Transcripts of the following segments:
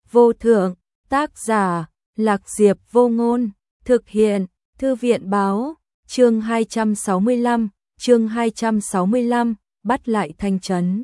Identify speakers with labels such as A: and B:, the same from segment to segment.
A: vô thượng, tác giả, Lạc Diệp Vô Ngôn, thực hiện, Thư viện báo, chương 265, bắt lại Thanh Trấn.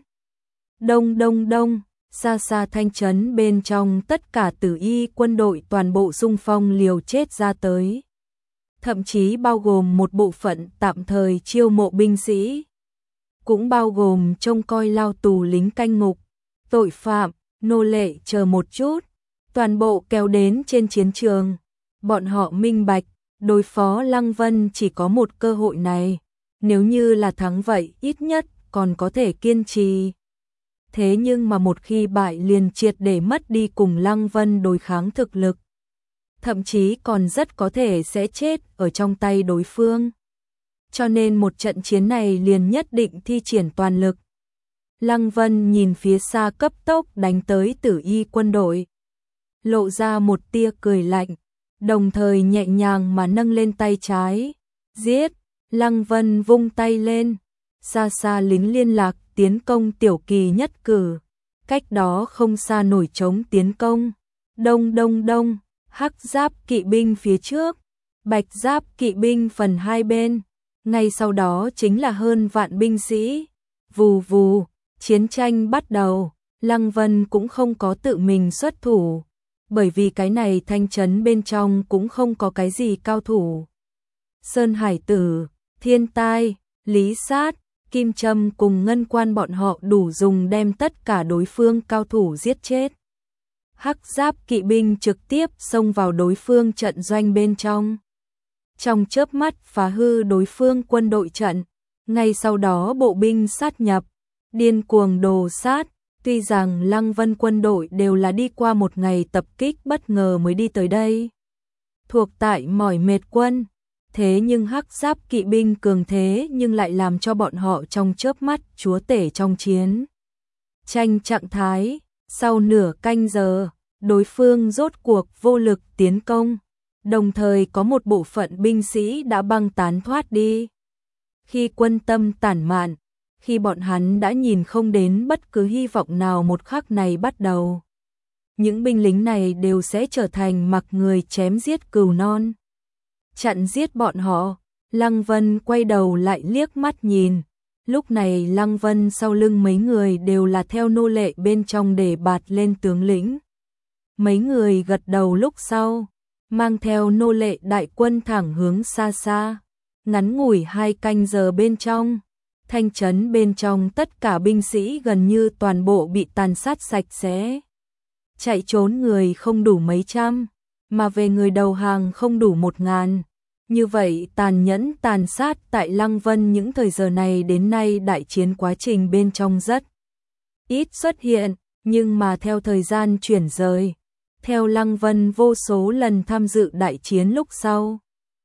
A: Đông đông đông, xa xa Thanh Trấn bên trong tất cả tử y quân đội toàn bộ xung phong liều chết ra tới. Thậm chí bao gồm một bộ phận tạm thời chiêu mộ binh sĩ. Cũng bao gồm trông coi lao tù lính canh ngục, tội phạm, nô lệ chờ một chút. Toàn bộ kéo đến trên chiến trường. Bọn họ minh bạch, đối phó Lăng Vân chỉ có một cơ hội này. Nếu như là thắng vậy ít nhất còn có thể kiên trì. Thế nhưng mà một khi bại liền triệt để mất đi cùng Lăng Vân đối kháng thực lực. Thậm chí còn rất có thể sẽ chết ở trong tay đối phương. Cho nên một trận chiến này liền nhất định thi triển toàn lực. Lăng Vân nhìn phía xa cấp tốc đánh tới tử y quân đội. Lộ ra một tia cười lạnh, đồng thời nhẹ nhàng mà nâng lên tay trái. Giết! Lăng Vân vung tay lên. Xa xa lính liên lạc tiến công Tiểu Kỳ nhất cử. Cách đó không xa nổi trống tiến công. Đông đông đông, hắc giáp kỵ binh phía trước, bạch giáp kỵ binh phần hai bên. Ngay sau đó chính là hơn vạn binh sĩ. Vù vù, chiến tranh bắt đầu. Lăng Vân cũng không có tự mình xuất thủ. Bởi vì cái này Thanh Trấn bên trong cũng không có cái gì cao thủ. Sơn Hải Tử, Thiên Tai, Lý Sát, Kim Trâm cùng Ngân Quan bọn họ đủ dùng đem tất cả đối phương cao thủ giết chết. Hắc giáp kỵ binh trực tiếp xông vào đối phương trận doanh bên trong. Trong chớp mắt phá hư đối phương quân đội trận. Ngay sau đó bộ binh sát nhập, điên cuồng đồ sát. Tuy rằng Lăng Vân quân đội đều là đi qua một ngày tập kích bất ngờ mới đi tới đây. Thuộc tại mỏi mệt quân. Thế nhưng hắc giáp kỵ binh cường thế nhưng lại làm cho bọn họ trong chớp mắt chúa tể trong chiến tranh trạng thái. Sau nửa canh giờ, đối phương rốt cuộc vô lực tiến công. Đồng thời có một bộ phận binh sĩ đã băng tán thoát đi. Khi quân tâm tản mạn, khi bọn hắn đã nhìn không đến bất cứ hy vọng nào một khắc này bắt đầu. Những binh lính này đều sẽ trở thành mặc người chém giết cừu non. Chặn giết bọn họ, Lăng Vân quay đầu lại liếc mắt nhìn. Lúc này Lăng Vân sau lưng mấy người đều là theo nô lệ bên trong để bạt lên tướng lĩnh. Mấy người gật đầu lúc sau, mang theo nô lệ đại quân thẳng hướng xa xa. Ngắn ngủi 2 canh giờ bên trong, Thanh Trấn bên trong tất cả binh sĩ gần như toàn bộ bị tàn sát sạch sẽ. Chạy trốn người không đủ mấy trăm, mà về người đầu hàng không đủ 1000. Như vậy tàn nhẫn tàn sát tại Lăng Vân những thời giờ này đến nay đại chiến quá trình bên trong rất ít xuất hiện, nhưng mà theo thời gian chuyển rời, theo Lăng Vân vô số lần tham dự đại chiến lúc sau,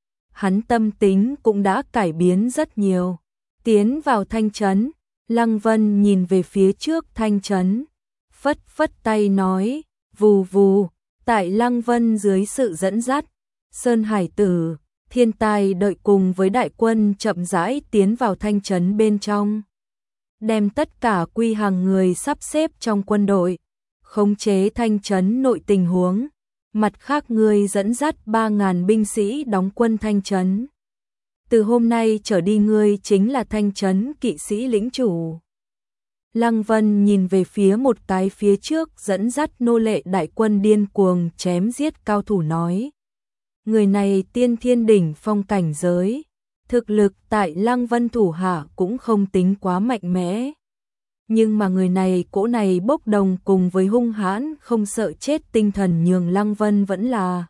A: hắn tâm tính cũng đã cải biến rất nhiều. Tiến vào Thanh Trấn, Lăng Vân nhìn về phía trước Thanh Trấn, phất phất tay nói, vù vù, tại Lăng Vân dưới sự dẫn dắt, Sơn Hải Tử, Thiên Tai đợi cùng với đại quân chậm rãi tiến vào Thanh Trấn bên trong. Đem tất cả quy hàng người sắp xếp trong quân đội, khống chế Thanh Trấn nội tình huống. Mặt khác người dẫn dắt 3000 binh sĩ đóng quân Thanh Trấn. Từ hôm nay trở đi ngươi chính là Thanh Trấn kỵ sĩ lĩnh chủ. Lăng Vân nhìn về phía một cái phía trước dẫn dắt nô lệ đại quân điên cuồng chém giết cao thủ nói. Người này tiên thiên đỉnh phong cảnh giới. Thực lực tại Lăng Vân thủ hạ cũng không tính quá mạnh mẽ. Nhưng mà người này cỗ này bốc đồng cùng với hung hãn không sợ chết tinh thần nhường Lăng Vân vẫn là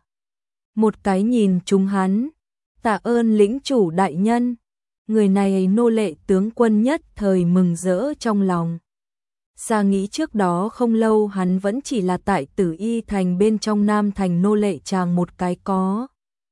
A: một cái nhìn trúng hắn. Tạ ơn lĩnh chủ đại nhân. Người này nô lệ tướng quân nhất thời mừng rỡ trong lòng. Xa nghĩ trước đó không lâu hắn vẫn chỉ là tại Tử Y thành bên trong Nam thành nô lệ chàng một cái có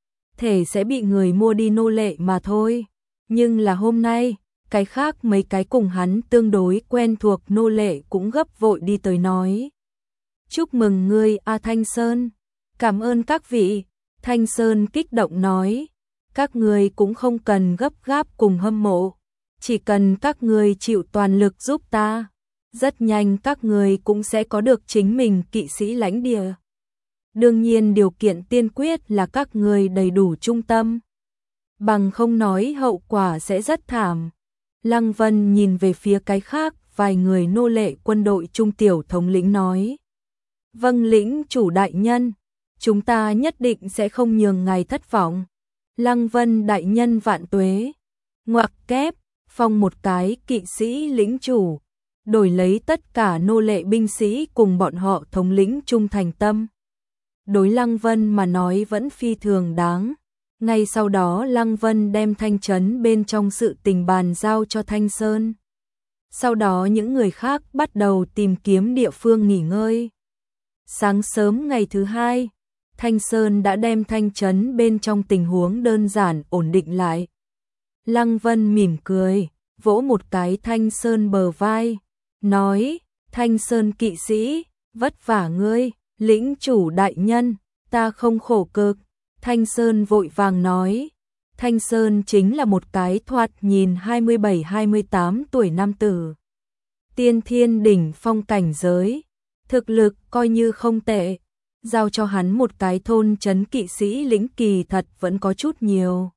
A: thể sẽ bị người mua đi nô lệ mà thôi. Nhưng là hôm nay, cái khác mấy cái cùng hắn tương đối quen thuộc nô lệ cũng gấp vội đi tới nói. Chúc mừng ngươi A Thanh Sơn. Cảm ơn các vị. Thanh Sơn kích động nói. Các ngươi cũng không cần gấp gáp cùng hâm mộ. Chỉ cần các ngươi chịu toàn lực giúp ta. rất nhanh các người cũng sẽ có được chính mình kỵ sĩ lãnh địa. Đương nhiên điều kiện tiên quyết là các người đầy đủ trung tâm. Bằng không nói hậu quả sẽ rất thảm. Lăng Vân nhìn về phía cái khác, vài người nô lệ quân đội trung tiểu thống lĩnh nói. Vâng lĩnh chủ đại nhân, chúng ta nhất định sẽ không nhường ngài thất vọng. Lăng Vân đại nhân vạn tuế. Ngoặc kép, phong một cái kỵ sĩ lĩnh chủ, đổi lấy tất cả nô lệ binh sĩ cùng bọn họ thống lĩnh trung thành tâm. Đối Lăng Vân mà nói vẫn phi thường đáng. Ngay sau đó Lăng Vân đem Thanh Trấn bên trong sự tình bàn giao cho Thanh Sơn. Sau đó những người khác bắt đầu tìm kiếm địa phương nghỉ ngơi. Sáng sớm ngày thứ hai, Thanh Sơn đã đem Thanh Trấn bên trong tình huống đơn giản ổn định lại. Lăng Vân mỉm cười, vỗ một cái Thanh Sơn bờ vai, nói, Thanh Sơn kỵ sĩ, vất vả ngươi, lĩnh chủ đại nhân, ta không khổ cực. Thanh Sơn vội vàng nói, Thanh Sơn chính là một cái thoạt nhìn 27-28 tuổi nam tử. Tiên thiên đỉnh phong cảnh giới, thực lực coi như không tệ, giao cho hắn một cái thôn trấn kỵ sĩ lĩnh kỳ thật vẫn có chút nhiều.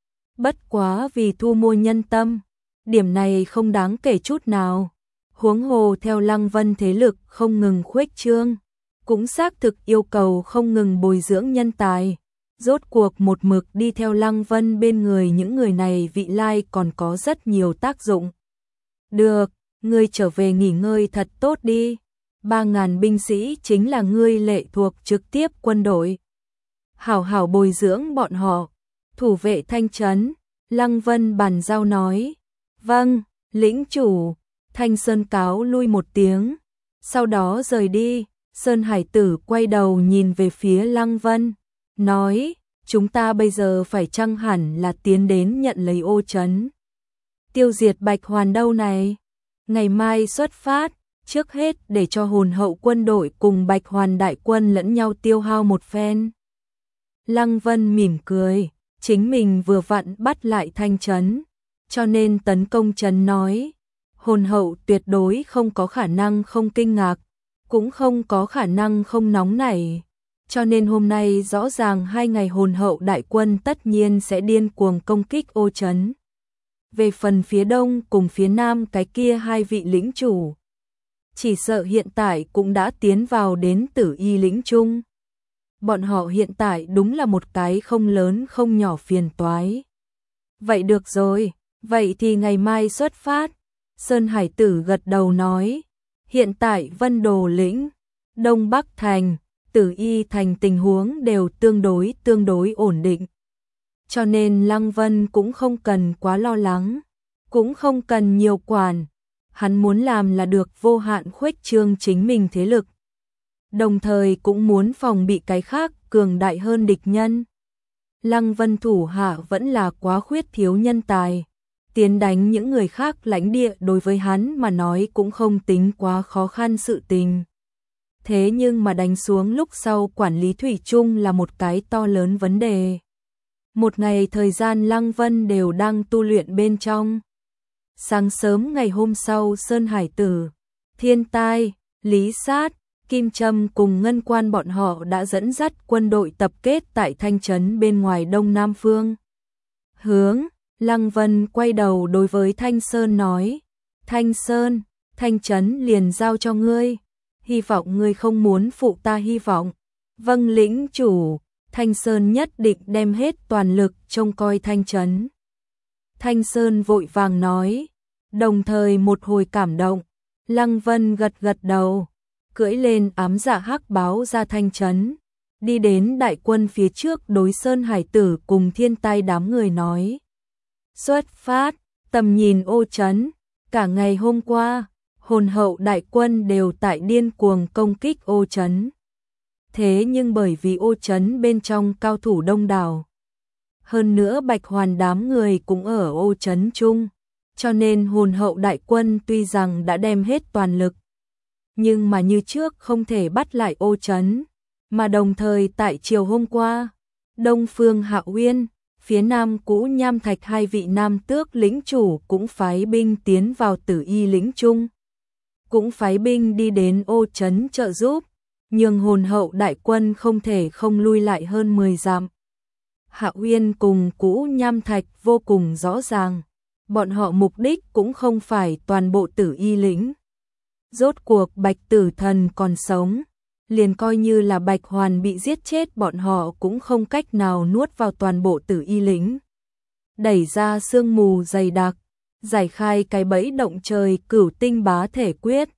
A: Bất quá vì thu mua nhân tâm, điểm này không đáng kể chút nào. Huống hồ theo Lăng Vân thế lực không ngừng khuếch trương, cũng xác thực yêu cầu không ngừng bồi dưỡng nhân tài. Rốt cuộc một mực đi theo Lăng Vân bên người những người này vị lai còn có rất nhiều tác dụng. Được, ngươi trở về nghỉ ngơi thật tốt đi. 3.000 binh sĩ chính là ngươi lệ thuộc trực tiếp quân đội. Hảo hảo bồi dưỡng bọn họ, thủ vệ Thanh Trấn. Lăng Vân bàn giao nói. Vâng, lĩnh chủ. Thanh Sơn cáo lui một tiếng, sau đó rời đi. Sơn Hải Tử quay đầu nhìn về phía Lăng Vân, nói, chúng ta bây giờ phải chăng hẳn là tiến đến nhận lấy Ô Trấn. Tiêu diệt Bạch Hoàn đâu này? Ngày mai xuất phát, trước hết để cho hồn hậu quân đội cùng Bạch Hoàn đại quân lẫn nhau tiêu hao một phen. Lăng Vân mỉm cười, chính mình vừa vặn bắt lại Thanh Trấn, cho nên tấn công trấn nói, hồn hậu tuyệt đối không có khả năng không kinh ngạc, cũng không có khả năng không nóng nảy. Cho nên hôm nay rõ ràng 2 ngày hồn hậu đại quân tất nhiên sẽ điên cuồng công kích Ô Trấn. Về phần phía đông cùng phía nam cái kia 2 vị lĩnh chủ, chỉ sợ hiện tại cũng đã tiến vào đến Tử Y lĩnh chung. Bọn họ hiện tại đúng là một cái không lớn không nhỏ phiền toái. Vậy được rồi, vậy thì ngày mai xuất phát. Sơn Hải Tử gật đầu nói, hiện tại Vân Đồ lĩnh, Đông Bắc thành, Tử Y thành tình huống đều tương đối ổn định. Cho nên Lăng Vân cũng không cần quá lo lắng, cũng không cần nhiều quản. Hắn muốn làm là được vô hạn khuếch trương chính mình thế lực. Đồng thời cũng muốn phòng bị cái khác cường đại hơn địch nhân. Lăng Vân thủ hạ vẫn là quá khuyết thiếu nhân tài. Tiến đánh những người khác lãnh địa đối với hắn mà nói cũng không tính quá khó khăn sự tình. Thế nhưng mà đánh xuống lúc sau quản lý thủy chung là một cái to lớn vấn đề. Một ngày thời gian Lăng Vân đều đang tu luyện bên trong. Sáng sớm ngày hôm sau Sơn Hải Tử, Thiên Tai, Lý Sát, Kim Trâm cùng Ngân Quan bọn họ đã dẫn dắt quân đội tập kết tại Thanh Trấn bên ngoài đông nam phương. Hướng, Lăng Vân quay đầu đối với Thanh Sơn nói, Thanh Sơn, Thanh Trấn liền giao cho ngươi, hy vọng ngươi không muốn phụ ta hy vọng. Vâng lĩnh chủ, Thanh Sơn nhất định đem hết toàn lực trông coi Thanh Trấn. Thanh Sơn vội vàng nói, đồng thời một hồi cảm động, Lăng Vân gật gật đầu, cưỡi lên ám dạ hắc báo ra Thanh Trấn, đi đến đại quân phía trước đối Sơn Hải Tử cùng Thiên Tai đám người nói. Xuất phát, tầm nhìn Ô Trấn, cả ngày hôm qua, hồn hậu đại quân đều tại điên cuồng công kích Ô Trấn. Thế nhưng bởi vì Ô Trấn bên trong cao thủ đông đảo, hơn nữa Bạch Hoàn đám người cũng ở Ô Trấn chung, cho nên hồn hậu đại quân tuy rằng đã đem hết toàn lực, nhưng mà như trước không thể bắt lại Ô Trấn, mà đồng thời tại chiều hôm qua, Đông Phương Hạo Uyên, phía nam Cũ Nham Thạch 2 vị nam tước lĩnh chủ cũng phái binh tiến vào Tử Y lĩnh chung. cũng phái binh đi đến Ô Trấn trợ giúp, nhưng hồn hậu đại quân không thể không lui lại hơn 10 dặm. Hạ Uyên cùng Cũ Nham Thạch vô cùng rõ ràng, bọn họ mục đích cũng không phải toàn bộ Tử Y lĩnh. Rốt cuộc Bạch Tử Thần còn sống, liền coi như là Bạch Hoàn bị giết chết, bọn họ cũng không cách nào nuốt vào toàn bộ Tử Y lĩnh. Đẩy ra sương mù dày đặc, giải khai cái bẫy động trời Cửu Tinh Bá Thể Quyết,